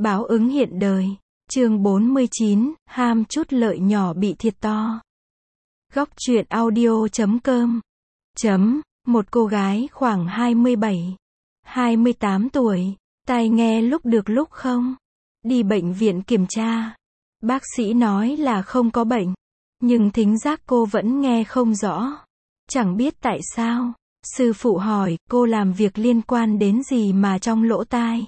Báo ứng hiện đời. Chương 49, ham chút lợi nhỏ bị thiệt to. Góc truyện audio.com. Một cô gái khoảng 27, 28 tuổi, tai nghe lúc được lúc không. Đi bệnh viện kiểm tra. Bác sĩ nói là không có bệnh, nhưng thính giác cô vẫn nghe không rõ. Chẳng biết tại sao. Sư phụ hỏi, cô làm việc liên quan đến gì mà trong lỗ tai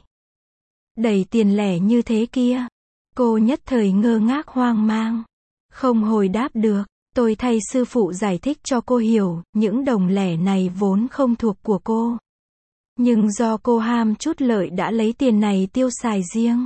đầy tiền lẻ như thế kia? Cô nhất thời ngơ ngác hoang mang, không hồi đáp được. Tôi thay sư phụ giải thích cho cô hiểu, những đồng lẻ này vốn không thuộc của cô. Nhưng do cô ham chút lợi đã lấy tiền này tiêu xài riêng.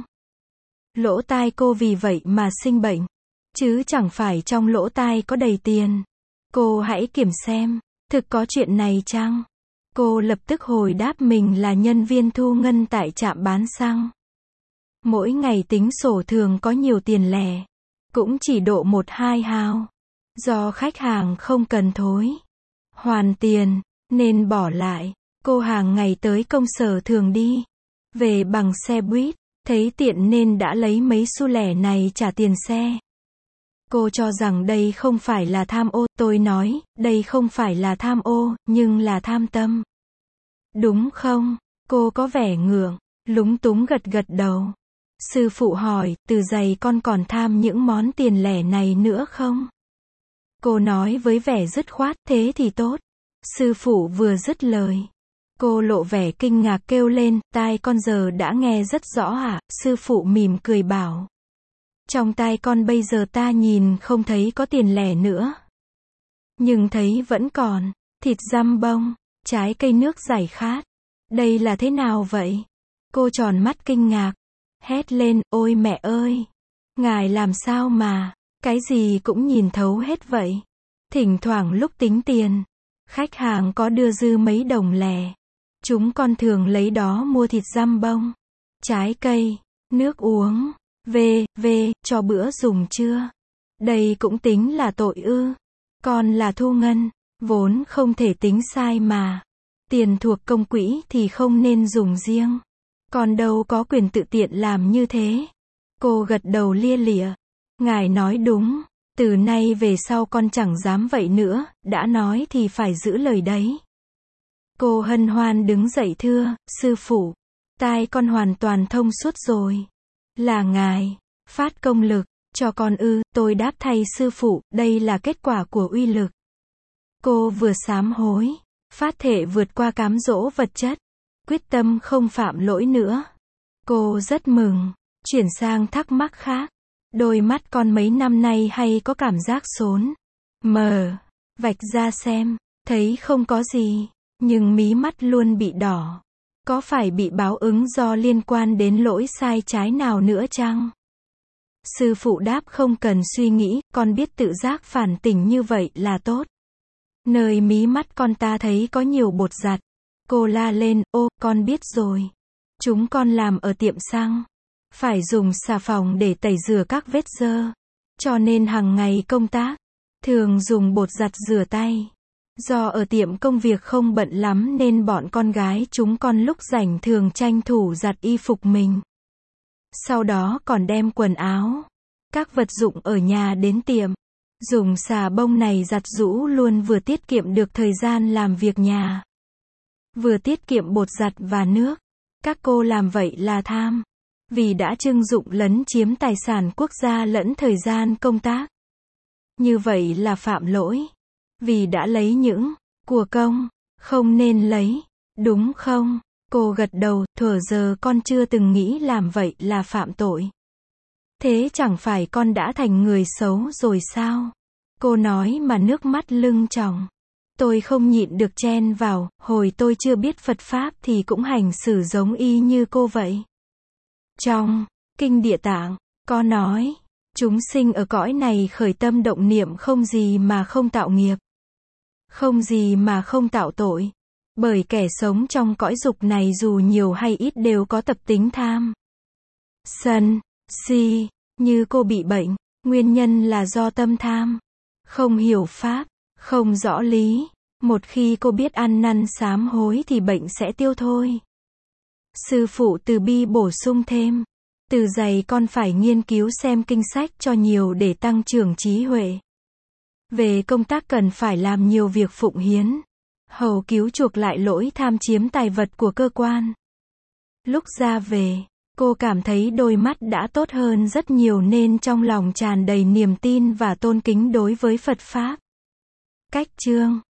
Lỗ tai cô vì vậy mà sinh bệnh, chứ chẳng phải trong lỗ tai có đầy tiền. Cô hãy kiểm xem, thực có chuyện này chăng? Cô lập tức hồi đáp mình là nhân viên thu ngân tại trạm bán xăng. Mỗi ngày tính sổ thường có nhiều tiền lẻ, cũng chỉ độ 1-2 hào. Do khách hàng không cần thối hoàn tiền, nên bỏ lại. Cô hàng ngày tới công sở thường đi về bằng xe buýt, thấy tiện nên đã lấy mấy xu lẻ này trả tiền xe. Cô cho rằng đây không phải là tham ô. Tôi nói, đây không phải là tham ô, nhưng là tham tâm. Đúng không? Cô có vẻ ngượng, lúng túng gật gật đầu. Sư phụ hỏi, từ giày con còn tham những món tiền lẻ này nữa không? Cô nói với vẻ dứt khoát, thế thì tốt. Sư phụ vừa dứt lời, cô lộ vẻ kinh ngạc kêu lên, tai con giờ đã nghe rất rõ ạ. Sư phụ mỉm cười bảo, trong tai con bây giờ ta nhìn không thấy có tiền lẻ nữa, nhưng thấy vẫn còn thịt dăm bông, trái cây nước giải khát. Đây là thế nào vậy? Cô tròn mắt kinh ngạc, hét lên, ôi mẹ ơi! Ngài làm sao mà, cái gì cũng nhìn thấu hết vậy? Thỉnh thoảng lúc tính tiền, khách hàng có đưa dư mấy đồng lẻ, chúng con thường lấy đó mua thịt dăm bông, trái cây, nước uống, cho bữa dùng trưa. Đây cũng tính là tội ư? Con là thu ngân, vốn không thể tính sai mà. Tiền thuộc công quỹ thì không nên dùng riêng. Con đâu có quyền tự tiện làm như thế. Cô gật đầu lia lịa. Ngài nói đúng, từ nay về sau con chẳng dám vậy nữa, đã nói thì phải giữ lời đấy. Cô hân hoan đứng dậy thưa, sư phụ, tai con hoàn toàn thông suốt rồi. Là ngài phát công lực cho con ư? Tôi đáp thay sư phụ, đây là kết quả của uy lực. Cô vừa sám hối, phát thệ vượt qua cám dỗ vật chất, quyết tâm không phạm lỗi nữa. Cô rất mừng, chuyển sang thắc mắc khác. Đôi mắt con mấy năm nay hay có cảm giác xốn, mờ, vạch ra xem, thấy không có gì, nhưng mí mắt luôn bị đỏ. Có phải bị báo ứng do liên quan đến lỗi sai trái nào nữa chăng? Sư phụ đáp không cần suy nghĩ, con biết tự giác phản tỉnh như vậy là tốt. Nơi mí mắt con ta thấy có nhiều bột giặt. Cô la lên, ô, con biết rồi. Chúng con làm ở tiệm xăng. Phải dùng xà phòng để tẩy rửa các vết dơ. Cho nên hàng ngày công tác, thường dùng bột giặt rửa tay. Do ở tiệm công việc không bận lắm nên bọn con gái chúng con lúc rảnh thường tranh thủ giặt y phục mình. Sau đó còn đem quần áo, các vật dụng ở nhà đến tiệm. Dùng xà bông này giặt giũ luôn, vừa tiết kiệm được thời gian làm việc nhà, vừa tiết kiệm bột giặt và nước. Các cô làm vậy là tham, vì đã trưng dụng lấn chiếm tài sản quốc gia lẫn thời gian công tác. Như vậy là phạm lỗi, vì đã lấy những của công không nên lấy, đúng không? Cô gật đầu, thuở giờ con chưa từng nghĩ làm vậy là phạm tội. Thế chẳng phải con đã thành người xấu rồi sao? Cô nói mà nước mắt lưng tròng. Tôi không nhịn được chen vào, hồi tôi chưa biết Phật Pháp thì cũng hành xử giống y như cô vậy. Trong Kinh Địa Tạng, có nói, chúng sinh ở cõi này khởi tâm động niệm không gì mà không tạo nghiệp, không gì mà không tạo tội. Bởi kẻ sống trong cõi dục này dù nhiều hay ít đều có tập tính tham, sân, si. Như cô bị bệnh, nguyên nhân là do tâm tham, không hiểu Pháp, không rõ lý. Một khi cô biết ăn năn sám hối thì bệnh sẽ tiêu thôi. Sư phụ từ bi bổ sung thêm, Từ dày con phải nghiên cứu xem kinh sách cho nhiều để tăng trưởng trí huệ. Về công tác cần phải làm nhiều việc phụng hiến, hầu cứu chuộc lại lỗi tham chiếm tài vật của cơ quan. Lúc ra về, cô cảm thấy đôi mắt đã tốt hơn rất nhiều nên trong lòng tràn đầy niềm tin và tôn kính đối với Phật Pháp. Cách chương